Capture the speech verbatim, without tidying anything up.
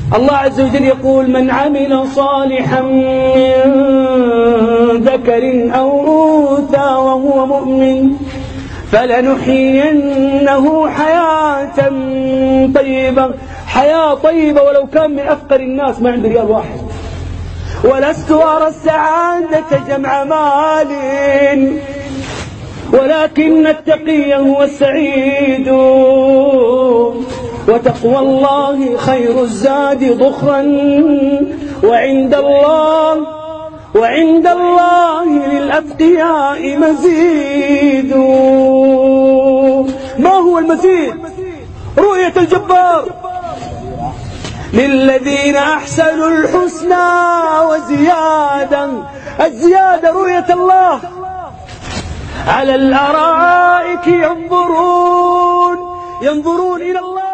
الله عز وجل يقول: من عمل صالحا من ذكر أو أنثى وهو مؤمن فلنحيينه حياة طيبة. حياة طيبة ولو كان من أفقر الناس ما عنده ريال واحد. ولست أرى السعادة جمع مال ولكن التقي هو السعيد. وتقوى الله خير الزاد ضخرا وعند الله وعند الله للأتقياء مزيد. ما هو المزيد؟ رؤية الجبار. للذين أحسنوا الحسنى وزيادة. الزيادة رؤية الله. على الأرائك ينظرون ينظرون إلى الله.